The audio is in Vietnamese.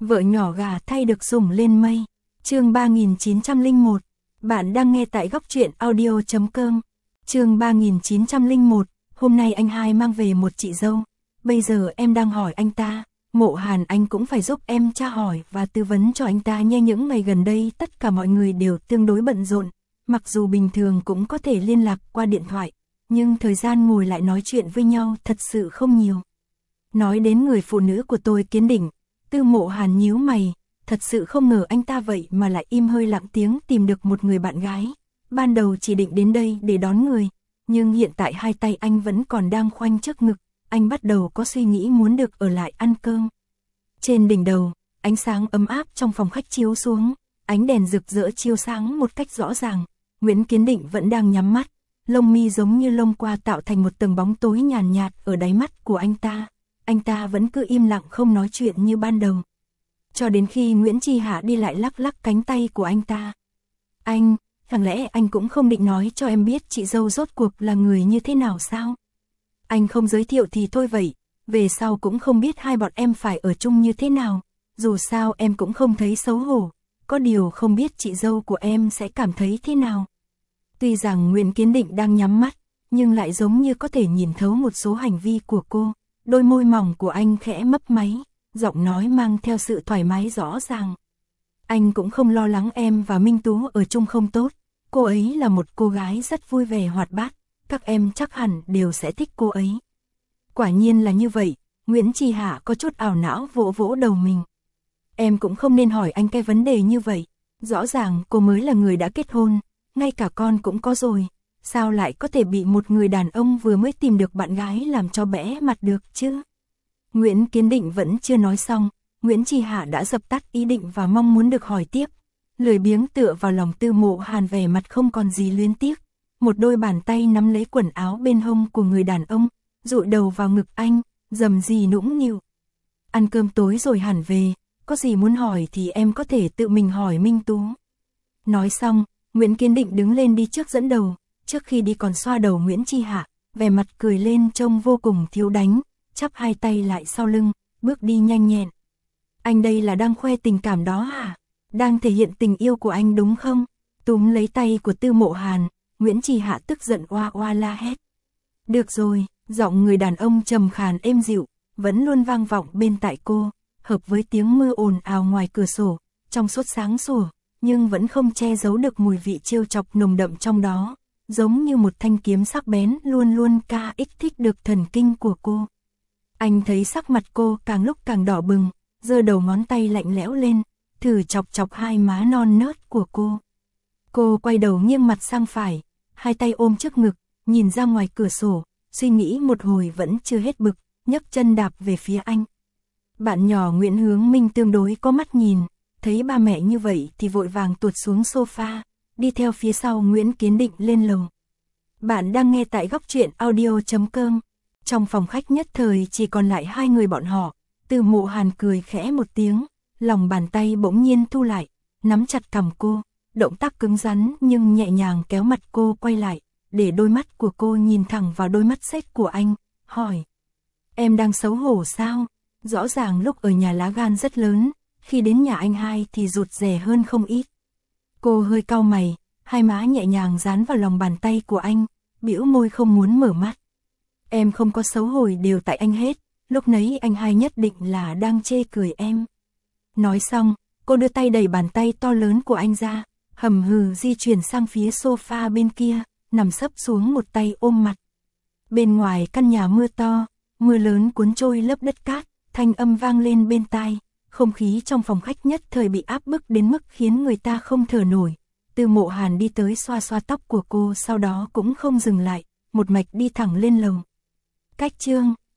Vợ nhỏ gà thay được sủng lên mây. Chương 3901. Bạn đang nghe tại góc truyện audio.com. Chương 3901. Hôm nay anh hai mang về một chị dâu. Bây giờ em đang hỏi anh ta. Mộ Hàn, anh cũng phải giúp em tra hỏi và tư vấn cho anh ta nhé. Những ngày gần đây tất cả mọi người đều tương đối bận rộn. Mặc dù bình thường cũng có thể liên lạc qua điện thoại, nhưng thời gian ngồi lại nói chuyện với nhau thật sự không nhiều. Nói đến người phụ nữ của tôi Kiến Đỉnh, Tư Mộ Hàn nhíu mày, thật sự không ngờ anh ta vậy mà lại im hơi lặng tiếng tìm được một người bạn gái. Ban đầu chỉ định đến đây để đón người, nhưng hiện tại hai tay anh vẫn còn đang khoanh trước ngực, anh bắt đầu có suy nghĩ muốn được ở lại ăn cơm. Trên đỉnh đầu, ánh sáng ấm áp trong phòng khách chiếu xuống, ánh đèn rực rỡ chiếu sáng một cách rõ ràng. Nguyễn Kiến Định vẫn đang nhắm mắt, lông mi giống như lông qua tạo thành một tầng bóng tối nhàn nhạt ở đáy mắt của anh ta. Anh ta vẫn cứ im lặng không nói chuyện như ban đầu. Cho đến khi Nguyễn Chi Hạ đi lại lắc lắc cánh tay của anh ta. Anh, chẳng lẽ anh cũng không định nói cho em biết chị dâu rốt cuộc là người như thế nào sao? Anh không giới thiệu thì thôi vậy, về sau cũng không biết hai bọn em phải ở chung như thế nào. Dù sao em cũng không thấy xấu hổ, có điều không biết chị dâu của em sẽ cảm thấy thế nào. Tuy rằng Nguyễn Kiến Định đang nhắm mắt, nhưng lại giống như có thể nhìn thấu một số hành vi của cô. Đôi môi mỏng của anh khẽ mấp máy, giọng nói mang theo sự thoải mái rõ ràng. Anh cũng không lo lắng em và Minh Tú ở chung không tốt. Cô ấy là một cô gái rất vui vẻ hoạt bát, các em chắc hẳn đều sẽ thích cô ấy. Quả nhiên là như vậy, Nguyễn Chi Hạ có chút ảo não vỗ vỗ đầu mình. Em cũng không nên hỏi anh cái vấn đề như vậy. Rõ ràng cô mới là người đã kết hôn, ngay cả con cũng có rồi. Sao lại có thể bị một người đàn ông vừa mới tìm được bạn gái làm cho bẽ mặt được chứ? Nguyễn Kiến Định vẫn chưa nói xong, Nguyễn Chi Hạ đã dập tắt ý định và mong muốn được hỏi tiếp. Lười biếng tựa vào lòng Tư Mộ Hàn vẻ mặt không còn gì luyến tiếc. Một đôi bàn tay nắm lấy quần áo bên hông của người đàn ông, dụi đầu vào ngực anh, rầm rì nũng nịu. Ăn cơm tối rồi hẳn về, có gì muốn hỏi thì em có thể tự mình hỏi Minh Tú. Nói xong, Nguyễn Kiến Định đứng lên đi trước dẫn đầu. Trước khi đi còn xoa đầu Nguyễn Chi Hạ, vẻ mặt cười lên trông vô cùng thiếu đánh, chắp hai tay lại sau lưng, bước đi nhanh nhẹn. Anh đây là đang khoe tình cảm đó hả? Đang thể hiện tình yêu của anh đúng không? Túm lấy tay của Tư Mộ Hàn, Nguyễn Chi Hạ tức giận oa oa la hét. Được rồi, giọng người đàn ông trầm khàn êm dịu, vẫn luôn vang vọng bên tai cô, hợp với tiếng mưa ồn ào ngoài cửa sổ, trong suốt sáng sủa, nhưng vẫn không che giấu được mùi vị trêu chọc nồng đậm trong đó. Giống như một thanh kiếm sắc bén luôn luôn kích thích được thần kinh của cô. Anh thấy sắc mặt cô càng lúc càng đỏ bừng, giơ đầu ngón tay lạnh lẽo lên, thử chọc chọc hai má non nớt của cô. Cô quay đầu nghiêng mặt sang phải, hai tay ôm trước ngực, nhìn ra ngoài cửa sổ, suy nghĩ một hồi vẫn chưa hết bực, nhấc chân đạp về phía anh. Bạn nhỏ Nguyễn Hướng Minh tương đối có mắt nhìn, thấy ba mẹ như vậy thì vội vàng tuột xuống sofa, đi theo phía sau Nguyễn Kiến Định lên lầu. Bạn đang nghe tại góc truyện audio.com. Trong phòng khách nhất thời chỉ còn lại hai người bọn họ. Tư Mộ Hàn cười khẽ một tiếng, lòng bàn tay bỗng nhiên thu lại, nắm chặt cằm cô, động tác cứng rắn nhưng nhẹ nhàng kéo mặt cô quay lại, để đôi mắt của cô nhìn thẳng vào đôi mắt xếch của anh, hỏi. Em đang xấu hổ sao? Rõ ràng lúc ở nhà lá gan rất lớn, khi đến nhà anh hai thì rụt rè hơn không ít. Cô hơi cau mày, hai má nhẹ nhàng dán vào lòng bàn tay của anh, bĩu môi không muốn mở mắt. Em không có xấu hổ đều tại anh hết, lúc nấy anh hai nhất định là đang chê cười em. Nói xong, cô đưa tay đẩy bàn tay to lớn của anh ra, hầm hừ di chuyển sang phía sofa bên kia, nằm sấp xuống một tay ôm mặt. Bên ngoài căn nhà mưa to, mưa lớn cuốn trôi lớp đất cát, thanh âm vang lên bên tai. Không khí trong phòng khách nhất thời bị áp bức đến mức khiến người ta không thở nổi. Tư Mộ Hàn đi tới xoa xoa tóc của cô, sau đó cũng không dừng lại, một mạch đi thẳng lên lầu. Cách chương